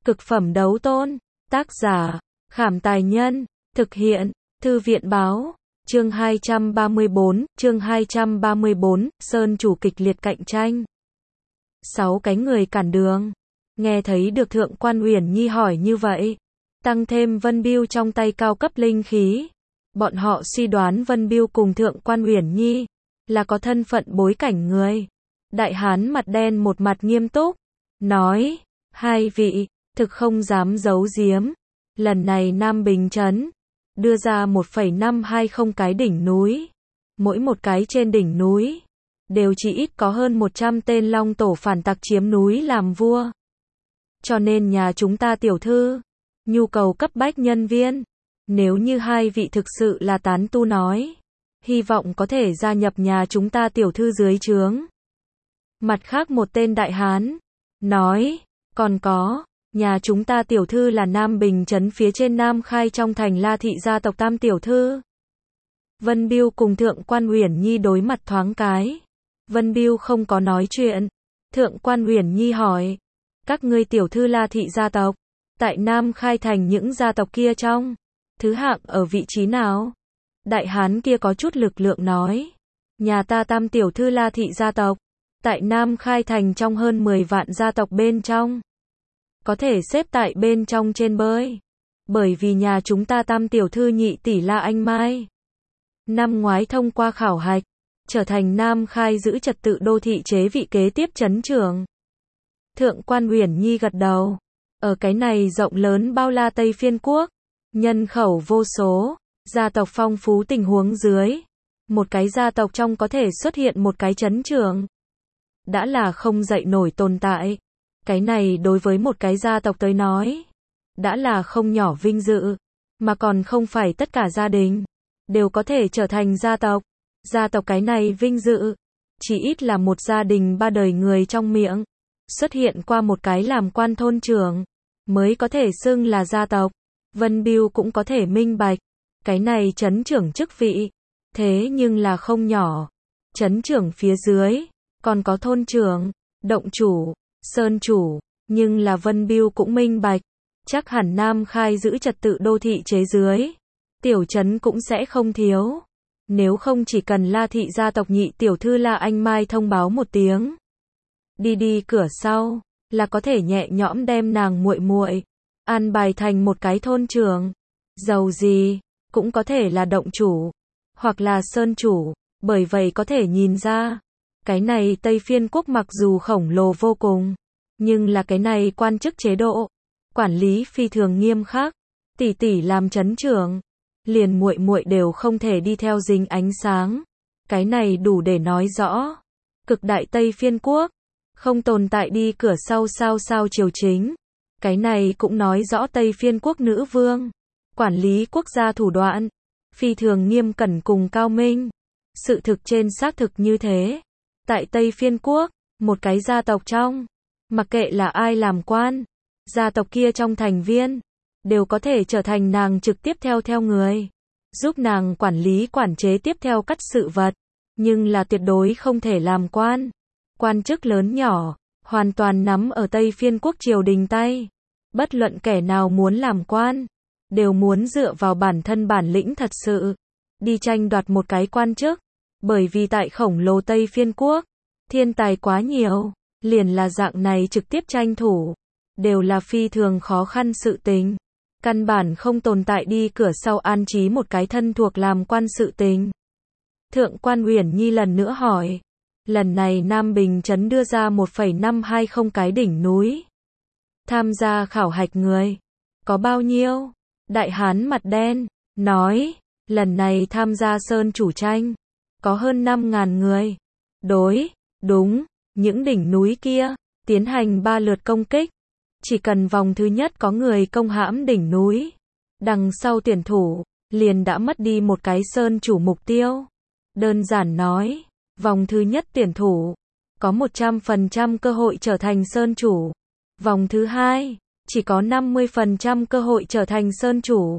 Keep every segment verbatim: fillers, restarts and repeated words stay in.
Cực phẩm đấu tôn. Tác giả, Khảm Tài Nhân. Thực hiện, Thư viện Báo. Chương hai trăm ba mươi bốn, chương hai trăm ba mươi bốn, Sơn chủ kịch liệt cạnh tranh. Sáu cái người cản đường. Nghe thấy được Thượng Quan Uyển Nhi hỏi như vậy, tăng thêm Vân Bưu trong tay cao cấp linh khí, bọn họ suy đoán Vân Bưu cùng Thượng Quan Uyển Nhi là có thân phận bối cảnh người. Đại hán mặt đen một mặt nghiêm túc, nói, hai vị, thực không dám giấu giếm, lần này Nam Bình Trấn đưa ra một phẩy năm hai không cái đỉnh núi, mỗi một cái trên đỉnh núi đều chỉ ít có hơn một trăm tên long tổ phản tặc chiếm núi làm vua. Cho nên nhà chúng ta tiểu thư nhu cầu cấp bách nhân viên, nếu như hai vị thực sự là tán tu nói, hy vọng có thể gia nhập nhà chúng ta tiểu thư dưới trướng. Mặt khác một tên đại hán nói, còn có, nhà chúng ta tiểu thư là Nam Bình Trấn phía trên Nam Khai trong thành La thị gia tộc tam tiểu thư. Vân Bưu cùng Thượng Quan Uyển Nhi đối mặt thoáng cái. Vân Bưu không có nói chuyện. Thượng Quan Uyển Nhi hỏi, các ngươi tiểu thư La thị gia tộc, tại Nam Khai thành những gia tộc kia trong, thứ hạng ở vị trí nào? Đại hán kia có chút lực lượng nói, nhà ta tam tiểu thư La thị gia tộc, tại Nam Khai thành trong hơn mười vạn gia tộc bên trong, có thể xếp tại bên trong trên bơi. Bởi vì nhà chúng ta tam tiểu thư nhị tỷ La Anh Mai, năm ngoái thông qua khảo hạch, trở thành Nam Khai giữ trật tự đô thị chế vị kế tiếp trấn trưởng. Thượng Quan Uyển Nhi gật đầu. Ở cái này rộng lớn bao la Tây Phiên Quốc, nhân khẩu vô số, gia tộc phong phú tình huống dưới, một cái gia tộc trong có thể xuất hiện một cái trấn trưởng, đã là không dậy nổi tồn tại. Cái này đối với một cái gia tộc tới nói, đã là không nhỏ vinh dự, mà còn không phải tất cả gia đình đều có thể trở thành gia tộc. Gia tộc cái này vinh dự, chỉ ít là một gia đình ba đời người trong miệng xuất hiện qua một cái làm quan thôn trưởng, mới có thể xưng là gia tộc. Vân Bưu cũng có thể minh bạch, cái này trấn trưởng chức vị, thế nhưng là không nhỏ. Trấn trưởng phía dưới, còn có thôn trưởng, động chủ, sơn chủ, nhưng là Vân Bưu cũng minh bạch, chắc hẳn Nam Khai giữ trật tự đô thị chế dưới, tiểu trấn cũng sẽ không thiếu. Nếu không chỉ cần La thị gia tộc nhị tiểu thư La Anh Mai thông báo một tiếng, đi đi cửa sau, là có thể nhẹ nhõm đem nàng muội muội an bài thành một cái thôn trưởng. Dầu gì cũng có thể là động chủ, hoặc là sơn chủ. Bởi vậy có thể nhìn ra, cái này Tây Phiên Quốc mặc dù khổng lồ vô cùng, nhưng là cái này quan chức chế độ, quản lý phi thường nghiêm khắc. Tỷ tỷ làm trấn trưởng, liền muội muội đều không thể đi theo dính ánh sáng. Cái này đủ để nói rõ, cực đại Tây Phiên Quốc không tồn tại đi cửa sau sao sao triều chính. Cái này cũng nói rõ Tây Phiên Quốc nữ vương quản lý quốc gia thủ đoạn phi thường nghiêm cẩn cùng cao minh. Sự thực trên xác thực như thế. Tại Tây Phiên Quốc, một cái gia tộc trong, mặc kệ là ai làm quan, gia tộc kia trong thành viên đều có thể trở thành nàng trực tiếp theo theo người, giúp nàng quản lý quản chế tiếp theo cắt sự vật, nhưng là tuyệt đối không thể làm quan. Quan chức lớn nhỏ hoàn toàn nắm ở Tây Phiên Quốc triều đình tay. Bất luận kẻ nào muốn làm quan, đều muốn dựa vào bản thân bản lĩnh thật sự đi tranh đoạt một cái quan chức. Bởi vì tại khổng lồ Tây Phiên Quốc, thiên tài quá nhiều, liền là dạng này trực tiếp tranh thủ, đều là phi thường khó khăn sự tình. Căn bản không tồn tại đi cửa sau an trí một cái thân thuộc làm quan sự tình. Thượng Quan Uyển Nhi lần nữa hỏi, lần này Nam Bình Trấn đưa ra một phẩy năm hai không cái đỉnh núi, tham gia khảo hạch người có bao nhiêu? Đại hán mặt đen nói, lần này tham gia sơn chủ tranh có hơn năm ngàn người. Đối, đúng, những đỉnh núi kia tiến hành ba lượt công kích, chỉ cần vòng thứ nhất có người công hãm đỉnh núi, đằng sau tuyển thủ liền đã mất đi một cái sơn chủ mục tiêu. Đơn giản nói, vòng thứ nhất tuyển thủ có một trăm phần trăm cơ hội trở thành sơn chủ, vòng thứ hai chỉ có năm mươi phần trăm cơ hội trở thành sơn chủ.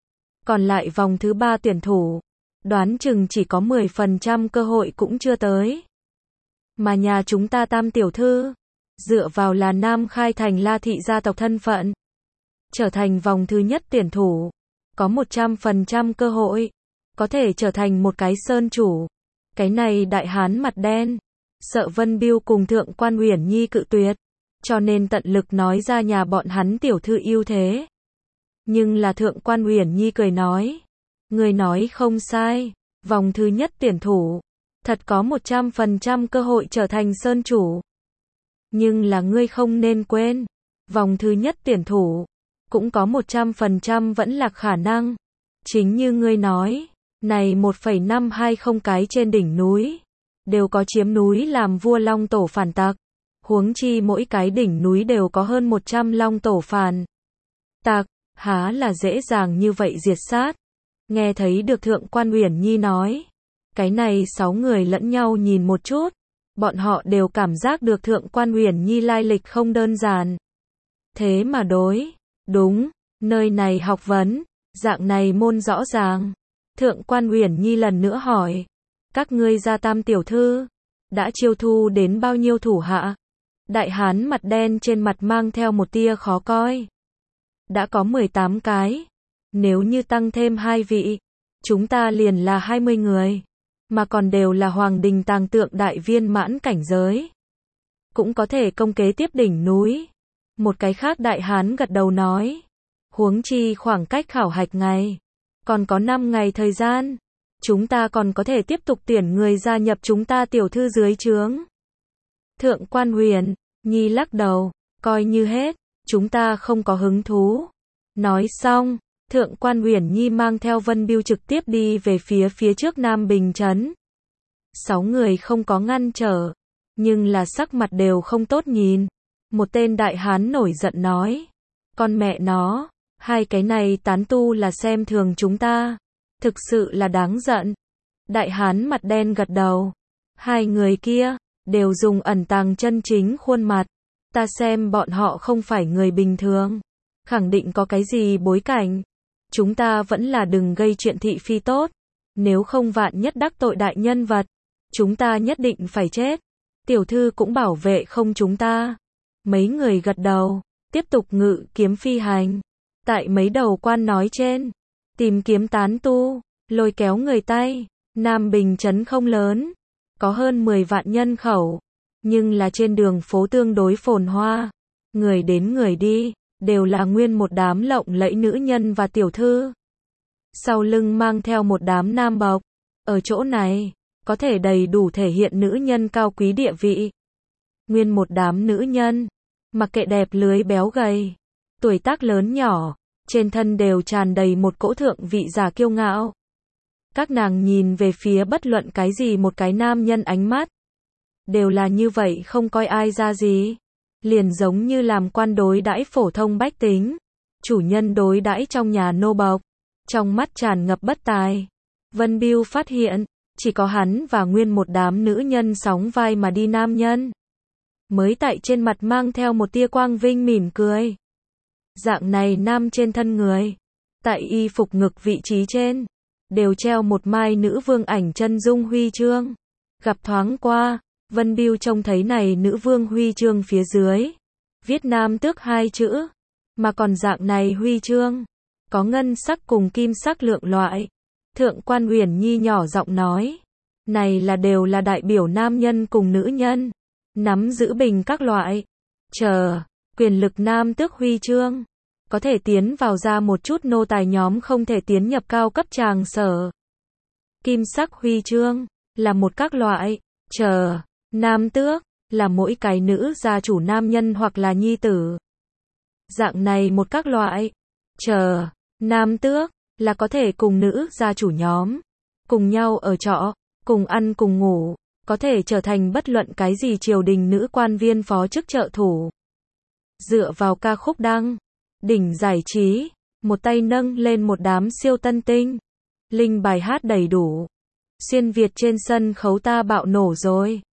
Còn lại vòng thứ ba tuyển thủ, đoán chừng chỉ có mười phần trăm cơ hội cũng chưa tới. Mà nhà chúng ta tam tiểu thư, dựa vào là Nam Khai thành La thị gia tộc thân phận, trở thành vòng thứ nhất tuyển thủ, có một trăm phần trăm cơ hội, có thể trở thành một cái sơn chủ. Cái này đại hán mặt đen, sợ Vân Biêu cùng Thượng Quan Uyển Nhi cự tuyệt, cho nên tận lực nói ra nhà bọn hắn tiểu thư ưu thế. Nhưng là Thượng Quan Uyển Nhi cười nói, người nói không sai, vòng thứ nhất tuyển thủ, thật có một trăm phần trăm cơ hội trở thành sơn chủ. Nhưng là ngươi không nên quên, vòng thứ nhất tuyển thủ, cũng có một trăm phần trăm vẫn là khả năng. Chính như ngươi nói, này một phẩy năm hai không cái trên đỉnh núi, đều có chiếm núi làm vua long tổ phản tặc. Huống chi mỗi cái đỉnh núi đều có hơn một trăm long tổ phản tặc, há là dễ dàng như vậy diệt sát. Nghe thấy được Thượng Quan Uyển Nhi nói, cái này sáu người lẫn nhau nhìn một chút, bọn họ đều cảm giác được Thượng Quan Uyển Nhi lai lịch không đơn giản. Thế mà đối, đúng, nơi này học vấn, dạng này môn rõ ràng. Thượng Quan Uyển Nhi lần nữa hỏi, các ngươi gia tam tiểu thư, đã chiêu thu đến bao nhiêu thủ hạ? Đại hán mặt đen trên mặt mang theo một tia khó coi. Đã có mười tám cái, nếu như tăng thêm hai vị, chúng ta liền là hai mươi người, mà còn đều là hoàng đình tàng tượng đại viên mãn cảnh giới. Cũng có thể công kế tiếp đỉnh núi. Một cái khác đại hán gật đầu nói, huống chi khoảng cách khảo hạch ngày, còn có năm ngày thời gian, chúng ta còn có thể tiếp tục tuyển người gia nhập chúng ta tiểu thư dưới trướng. Thượng Quan Uyển Nhi lắc đầu, coi như hết, chúng ta không có hứng thú. Nói xong, Thượng Quan Uyển Nhi mang theo Vân Biêu trực tiếp đi về phía phía trước Nam Bình Trấn. Sáu người không có ngăn trở, nhưng là sắc mặt đều không tốt nhìn. Một tên đại hán nổi giận nói, con mẹ nó, hai cái này tán tu là xem thường chúng ta, thực sự là đáng giận. Đại hán mặt đen gật đầu, hai người kia, đều dùng ẩn tàng chân chính khuôn mặt, ta xem bọn họ không phải người bình thường, khẳng định có cái gì bối cảnh, chúng ta vẫn là đừng gây chuyện thị phi tốt, nếu không vạn nhất đắc tội đại nhân vật, chúng ta nhất định phải chết, tiểu thư cũng bảo vệ không chúng ta. Mấy người gật đầu, tiếp tục ngự kiếm phi hành, tại mấy đầu quan nói trên, tìm kiếm tán tu, lôi kéo người tay. Nam Bình Trấn không lớn, có hơn mười vạn nhân khẩu, nhưng là trên đường phố tương đối phồn hoa, người đến người đi, đều là nguyên một đám lộng lẫy nữ nhân và tiểu thư. Sau lưng mang theo một đám nam bộc, ở chỗ này, có thể đầy đủ thể hiện nữ nhân cao quý địa vị. Nguyên một đám nữ nhân, mặc kệ đẹp lưới béo gầy, tuổi tác lớn nhỏ, trên thân đều tràn đầy một cỗ thượng vị giả kiêu ngạo. Các nàng nhìn về phía bất luận cái gì một cái nam nhân ánh mắt, đều là như vậy không coi ai ra gì, liền giống như làm quan đối đãi phổ thông bách tính, chủ nhân đối đãi trong nhà nô bộc, trong mắt tràn ngập bất tài. Vân Biêu phát hiện, chỉ có hắn và nguyên một đám nữ nhân sóng vai mà đi nam nhân, mới tại trên mặt mang theo một tia quang vinh mỉm cười. Dạng này nam trên thân người, tại y phục ngực vị trí trên, đều treo một mai nữ vương ảnh chân dung huy chương. Gặp thoáng qua, Vân Biêu trông thấy này nữ vương huy chương phía dưới, viết nam tước hai chữ, mà còn dạng này huy chương, có ngân sắc cùng kim sắc lượng loại. Thượng Quan Uyển Nhi nhỏ giọng nói, này là đều là đại biểu nam nhân cùng nữ nhân, nắm giữ bình các loại, chờ, quyền lực nam tước huy chương, có thể tiến vào ra một chút nô tài nhóm không thể tiến nhập cao cấp tràng sở. Kim sắc huy chương, là một các loại, chờ, nam tước, là mỗi cái nữ gia chủ nam nhân hoặc là nhi tử. Dạng này một các loại, chờ, nam tước, là có thể cùng nữ gia chủ nhóm, cùng nhau ở trọ, cùng ăn cùng ngủ, có thể trở thành bất luận cái gì triều đình nữ quan viên phó chức trợ thủ. Dựa vào ca khúc đăng, đỉnh giải trí, một tay nâng lên một đám siêu tân tinh, linh bài hát đầy đủ. Xuyên Việt trên sân khấu ta bạo nổ rồi.